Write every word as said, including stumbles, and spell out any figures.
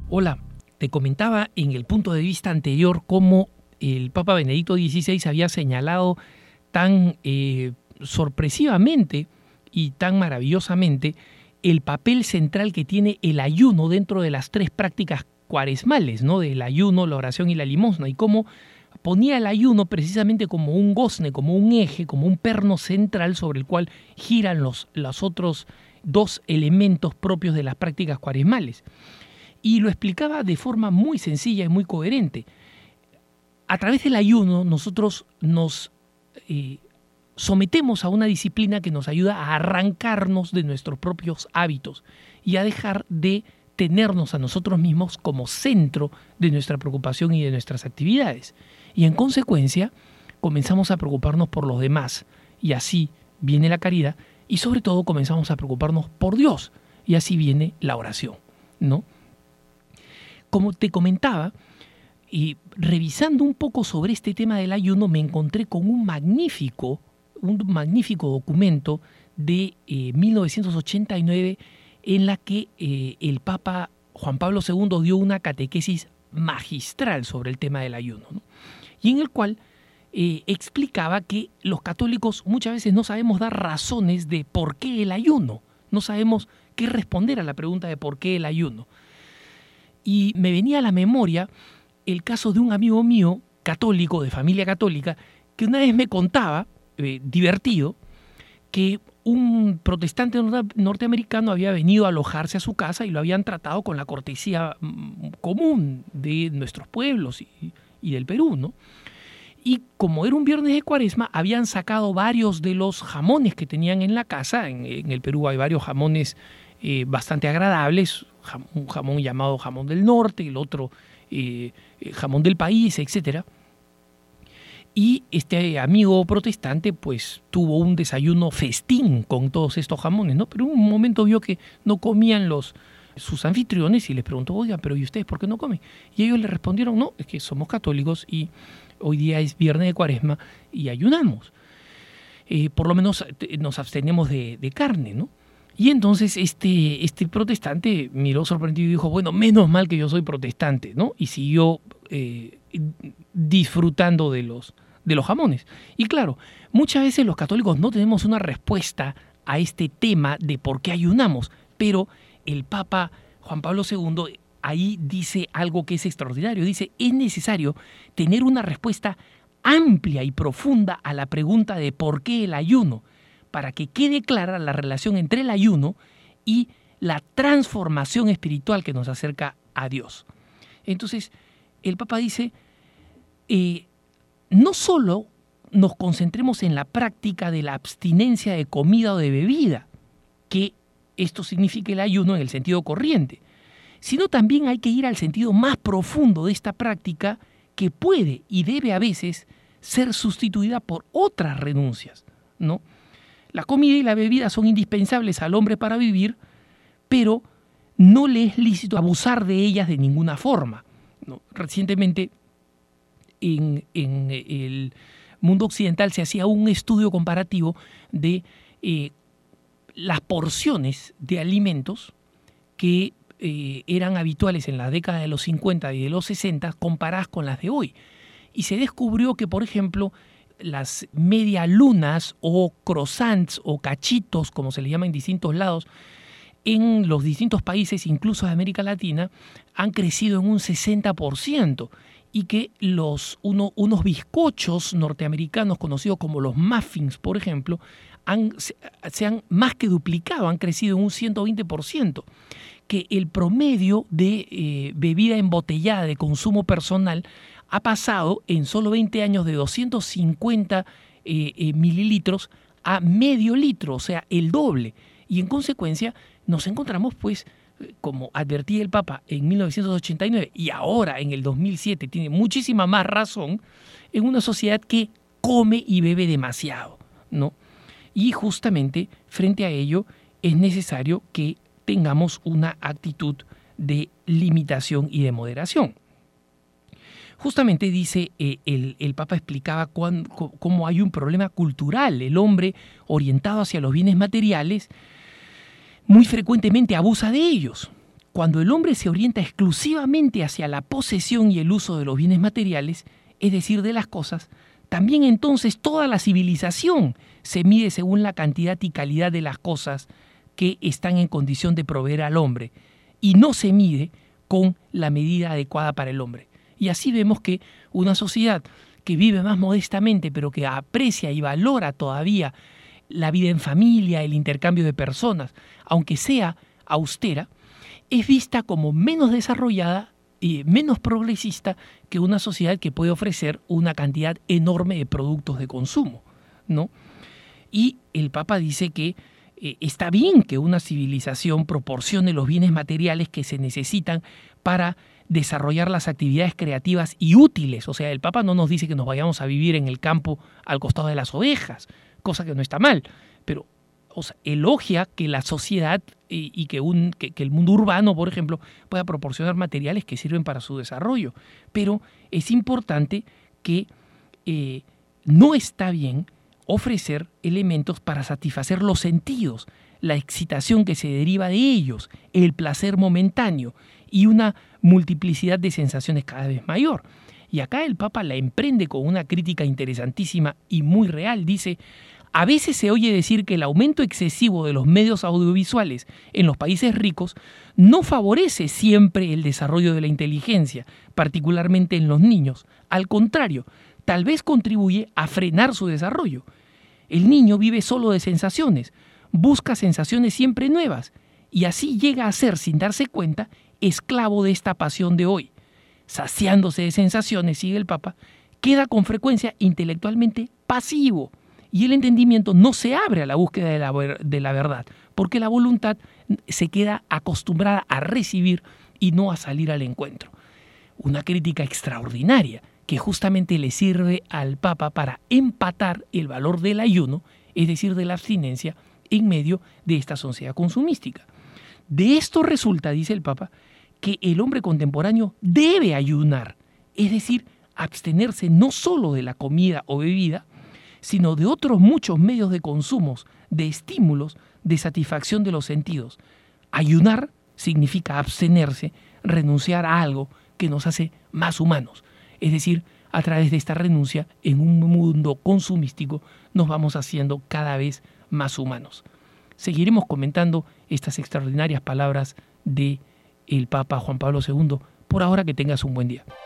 Hola, te comentaba en el punto de vista anterior cómo el Papa Benedicto dieciséis había señalado tan eh, sorpresivamente y tan maravillosamente el papel central que tiene el ayuno dentro de las tres prácticas cuaresmales, ¿no? Del ayuno, la oración y la limosna, y cómo ponía el ayuno precisamente como un gozne, como un eje, como un perno central sobre el cual giran los, los otros dos elementos propios de las prácticas cuaresmales. Y lo explicaba de forma muy sencilla y muy coherente. A través del ayuno nosotros nos eh, sometemos a una disciplina que nos ayuda a arrancarnos de nuestros propios hábitos y a dejar de tenernos a nosotros mismos como centro de nuestra preocupación y de nuestras actividades. Y en consecuencia comenzamos a preocuparnos por los demás, y así viene la caridad, y sobre todo comenzamos a preocuparnos por Dios, y así viene la oración, ¿no? Como te comentaba, y revisando un poco sobre este tema del ayuno, me encontré con un magnífico, un magnífico documento de eh, mil novecientos ochenta y nueve en la que eh, el Papa Juan Pablo segundo dio una catequesis magistral sobre el tema del ayuno, ¿no? Y en el cual eh, explicaba que los católicos muchas veces no sabemos dar razones de por qué el ayuno, no sabemos qué responder a la pregunta de por qué el ayuno. Y me venía a la memoria el caso de un amigo mío, católico, de familia católica, que una vez me contaba, eh, divertido, que un protestante norteamericano había venido a alojarse a su casa y lo habían tratado con la cortesía común de nuestros pueblos y, y del Perú, ¿no? Y como era un viernes de Cuaresma, habían sacado varios de los jamones que tenían en la casa. En, en el Perú hay varios jamones eh, bastante agradables, jam, un jamón llamado jamón del norte, el otro eh, jamón del país, etcétera. Y este amigo protestante pues tuvo un desayuno festín con todos estos jamones, ¿no? Pero en un momento vio que no comían los sus anfitriones y les preguntó, oiga, pero ¿y ustedes por qué no comen? Y ellos le respondieron, no, es que somos católicos y hoy día es viernes de Cuaresma y ayunamos. Eh, por lo menos nos abstenemos de, de carne, ¿no? Y entonces este, este protestante miró sorprendido y dijo, bueno, menos mal que yo soy protestante, ¿no? Y siguió eh, disfrutando de los, de los jamones. Y claro, muchas veces los católicos no tenemos una respuesta a este tema de por qué ayunamos, pero el Papa Juan Pablo segundo ahí dice algo que es extraordinario. Dice, es necesario tener una respuesta amplia y profunda a la pregunta de por qué el ayuno, para que quede clara la relación entre el ayuno y la transformación espiritual que nos acerca a Dios. Entonces, el Papa dice, eh, no solo nos concentremos en la práctica de la abstinencia de comida o de bebida, que esto significa el ayuno en el sentido corriente, sino también hay que ir al sentido más profundo de esta práctica que puede y debe a veces ser sustituida por otras renuncias, ¿no? La comida y la bebida son indispensables al hombre para vivir, pero no le es lícito abusar de ellas de ninguna forma, ¿no? Recientemente en, en el mundo occidental se hacía un estudio comparativo de eh, las porciones de alimentos que eh, eran habituales en la década de los cincuenta y de los sesenta comparadas con las de hoy. Y se descubrió que, por ejemplo, las medialunas o croissants o cachitos, como se les llama en distintos lados, en los distintos países, incluso de América Latina, han crecido en un sesenta por ciento. Y que los, uno, unos bizcochos norteamericanos conocidos como los muffins, por ejemplo, han, se, se han más que duplicado, han crecido en un ciento veinte por ciento. Que el promedio de eh, bebida embotellada de consumo personal ha pasado en solo veinte años de doscientos cincuenta eh, eh, mililitros a medio litro, o sea, el doble. Y en consecuencia nos encontramos, pues, como advertía el Papa en mil novecientos ochenta y nueve y ahora en el dos mil siete tiene muchísima más razón, en una sociedad que come y bebe demasiado, ¿no? Y justamente frente a ello es necesario que tengamos una actitud de limitación y de moderación. Justamente dice, eh, el, el Papa explicaba cuán, cómo hay un problema cultural. El hombre orientado hacia los bienes materiales muy frecuentemente abusa de ellos, cuando el hombre se orienta exclusivamente hacia la posesión y el uso de los bienes materiales, es decir, de las cosas, también entonces toda la civilización se mide según la cantidad y calidad de las cosas que están en condición de proveer al hombre, y no se mide con la medida adecuada para el hombre. Y así vemos que una sociedad que vive más modestamente, pero que aprecia y valora todavía la vida en familia, el intercambio de personas, aunque sea austera, es vista como menos desarrollada y menos progresista que una sociedad que puede ofrecer una cantidad enorme de productos de consumo, ¿no? Y el Papa dice que eh, está bien que una civilización proporcione los bienes materiales que se necesitan para desarrollar las actividades creativas y útiles. O sea, el Papa no nos dice que nos vayamos a vivir en el campo al costado de las ovejas, cosa que no está mal, pero o sea, elogia que la sociedad y, y que, un, que, que el mundo urbano, por ejemplo, pueda proporcionar materiales que sirven para su desarrollo. Pero es importante que eh, no está bien ofrecer elementos para satisfacer los sentidos, la excitación que se deriva de ellos, el placer momentáneo y una multiplicidad de sensaciones cada vez mayor. Y acá el Papa la emprende con una crítica interesantísima y muy real. Dice: a veces se oye decir que el aumento excesivo de los medios audiovisuales en los países ricos no favorece siempre el desarrollo de la inteligencia, particularmente en los niños. Al contrario, tal vez contribuye a frenar su desarrollo. El niño vive solo de sensaciones, busca sensaciones siempre nuevas y así llega a ser, sin darse cuenta, esclavo de esta pasión de hoy. Saciándose de sensaciones, sigue el Papa, queda con frecuencia intelectualmente pasivo y el entendimiento no se abre a la búsqueda de la, de la verdad, porque la voluntad se queda acostumbrada a recibir y no a salir al encuentro. Una crítica extraordinaria que justamente le sirve al Papa para empatar el valor del ayuno, es decir, de la abstinencia, en medio de esta sociedad consumística. De esto resulta, dice el Papa, que el hombre contemporáneo debe ayunar, es decir, abstenerse no solo de la comida o bebida, sino de otros muchos medios de consumo, de estímulos, de satisfacción de los sentidos. Ayunar significa abstenerse, renunciar a algo que nos hace más humanos. Es decir, a través de esta renuncia, en un mundo consumístico, nos vamos haciendo cada vez más humanos. Seguiremos comentando estas extraordinarias palabras de el Papa Juan Pablo segundo. Por ahora, que tengas un buen día.